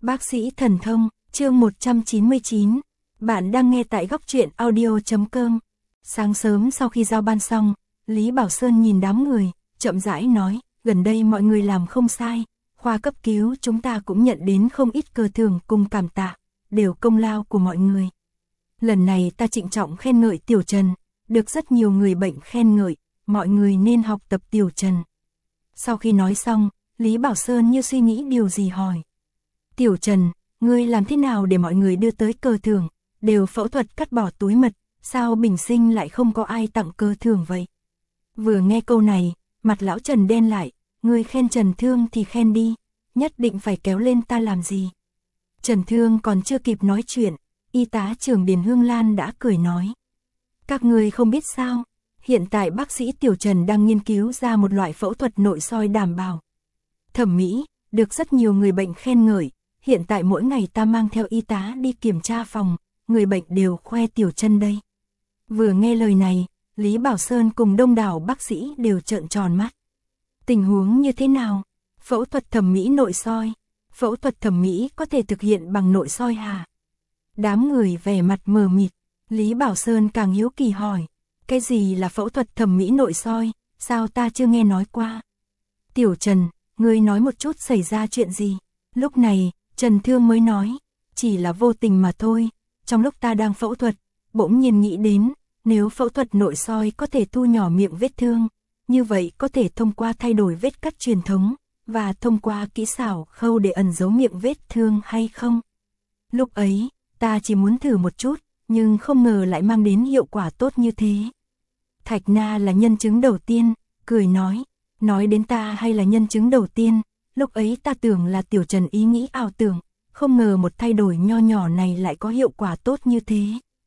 Bác sĩ thần thông, chương 199. Bạn đang nghe tại góc truyện audio.com. Sáng sớm sau khi giao ban xong, Lý Bảo Sơn nhìn đám người, chậm rãi nói, gần đây mọi người làm không sai, khoa cấp cứu chúng ta cũng nhận đến không ít cờ thưởng cùng cảm tạ, đều công lao của mọi người. Lần này ta trịnh trọng khen ngợi Tiểu Trần, được rất nhiều người bệnh khen ngợi, mọi người nên học tập Tiểu Trần. Sau khi nói xong, Lý Bảo Sơn như suy nghĩ điều gì hỏi. Tiểu Trần, ngươi làm thế nào để mọi người đưa tới cờ thưởng, đều phẫu thuật cắt bỏ túi mật, sao bình sinh lại không có ai tặng cờ thưởng vậy? Vừa nghe câu này, mặt lão Trần đen lại, ngươi khen Trần Thương thì khen đi, nhất định phải kéo lên ta làm gì? Trần Thương còn chưa kịp nói chuyện, y tá trưởng Điền Hương Lan đã cười nói. Các ngươi không biết sao, hiện tại bác sĩ Tiểu Trần đang nghiên cứu ra một loại phẫu thuật nội soi đảm bảo thẩm mỹ, được rất nhiều người bệnh khen ngợi. Hiện tại mỗi ngày ta mang theo y tá đi kiểm tra phòng, người bệnh đều khoe Tiểu Trần đây. Vừa nghe lời này, Lý Bảo Sơn cùng đông đảo bác sĩ đều trợn tròn mắt. Tình huống như thế nào? Phẫu thuật thẩm mỹ nội soi. Phẫu thuật thẩm mỹ có thể thực hiện bằng nội soi hả? Đám người vẻ mặt mờ mịt, Lý Bảo Sơn càng hiếu kỳ hỏi. Cái gì là phẫu thuật thẩm mỹ nội soi, sao ta chưa nghe nói qua? Tiểu Trần, ngươi nói một chút xảy ra chuyện gì? Lúc này, Trần Thương mới nói, chỉ là vô tình mà thôi, trong lúc ta đang phẫu thuật, bỗng nhiên nghĩ đến, nếu phẫu thuật nội soi có thể thu nhỏ miệng vết thương, như vậy có thể thông qua thay đổi vết cắt truyền thống, và thông qua kỹ xảo khâu để ẩn giấu miệng vết thương hay không? Lúc ấy, ta chỉ muốn thử một chút, nhưng không ngờ lại mang đến hiệu quả tốt như thế. Thạch Na là nhân chứng đầu tiên, cười nói đến ta hay là nhân chứng đầu tiên, lúc ấy ta tưởng là Tiểu Trần ý nghĩ ảo tưởng, không ngờ một thay đổi nho nhỏ này lại có hiệu quả tốt như thế.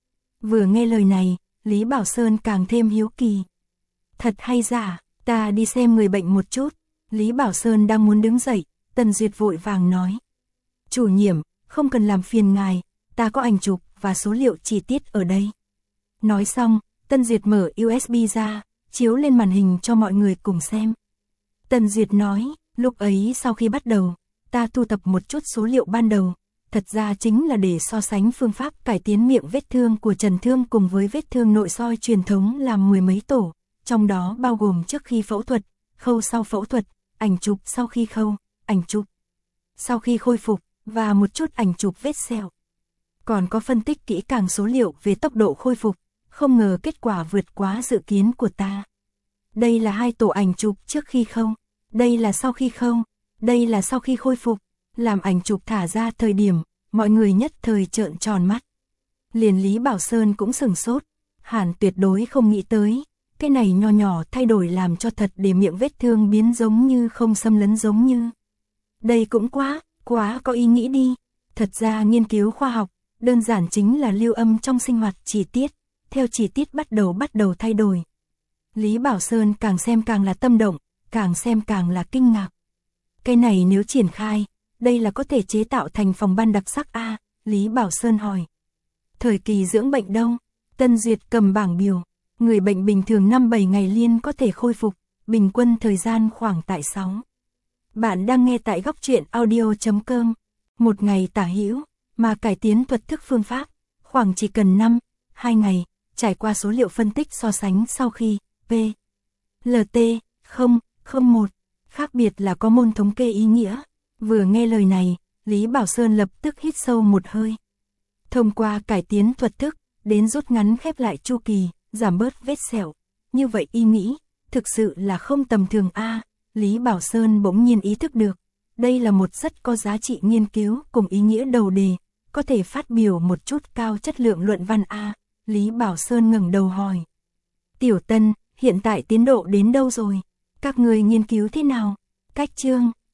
Vừa nghe lời này, Lý Bảo Sơn càng thêm hiếu kỳ. Thật hay giả, ta đi xem người bệnh một chút. Lý Bảo Sơn đang muốn đứng dậy, Tần Duyệt vội vàng nói. Chủ nhiệm, không cần làm phiền ngài, ta có ảnh chụp và số liệu chi tiết ở đây. Nói xong, Tần Duyệt mở USB ra, chiếu lên màn hình cho mọi người cùng xem. Tần Duyệt nói, lúc ấy sau khi bắt đầu, ta thu thập một chút số liệu ban đầu, thật ra chính là để so sánh phương pháp cải tiến miệng vết thương của Trần Thương cùng với vết thương nội soi truyền thống làm mười mấy tổ, trong đó bao gồm trước khi phẫu thuật, khâu sau phẫu thuật, ảnh chụp sau khi khâu, ảnh chụp sau khi khôi phục, và một chút ảnh chụp vết sẹo. Còn có phân tích kỹ càng số liệu về tốc độ khôi phục, không ngờ kết quả vượt quá dự kiến của ta. Đây là 2 tổ ảnh chụp trước khi khâu, đây là sau khi khâu, đây là sau khi khôi phục. Làm ảnh chụp thả ra thời điểm, mọi người nhất thời trợn tròn mắt. Liền Lý Bảo Sơn cũng sừng sốt, hẳn tuyệt đối không nghĩ tới, cái này nho nhỏ thay đổi làm cho thật để miệng vết thương biến giống như không xâm lấn giống như. Đây cũng quá có ý nghĩ đi. Thật ra nghiên cứu khoa học, đơn giản chính là lưu âm trong sinh hoạt chi tiết, theo chi tiết bắt đầu thay đổi. Lý Bảo Sơn càng xem càng là tâm động, càng xem càng là kinh ngạc. Cái này nếu triển khai, đây là có thể chế tạo thành phòng ban đặc sắc a? Lý Bảo Sơn hỏi. Thời kỳ dưỡng bệnh đâu? Tân Duyệt cầm bảng biểu, người bệnh bình thường 5-7 ngày liên có thể khôi phục, bình quân thời gian khoảng tại 6. Bạn đang nghe tại góc truyện audio.com. Một ngày tả hữu, mà cải tiến thuật thức phương pháp, khoảng chỉ cần 2 ngày, trải qua số liệu phân tích so sánh sau khi PLT 001, khác biệt là có môn thống kê ý nghĩa. Vừa nghe lời này, Lý Bảo Sơn lập tức hít sâu một hơi. Thông qua cải tiến thuật thức, đến rút ngắn khép lại chu kỳ, giảm bớt vết sẹo. Như vậy ý nghĩ, thực sự là không tầm thường a. Lý Bảo Sơn bỗng nhiên ý thức được, đây là một rất có giá trị nghiên cứu cùng ý nghĩa đầu đề, có thể phát biểu một chút cao chất lượng luận văn a. Lý Bảo Sơn ngẩng đầu hỏi. Tiểu Tân, hiện tại tiến độ đến đâu rồi? Các người nghiên cứu thế nào? Cách chương,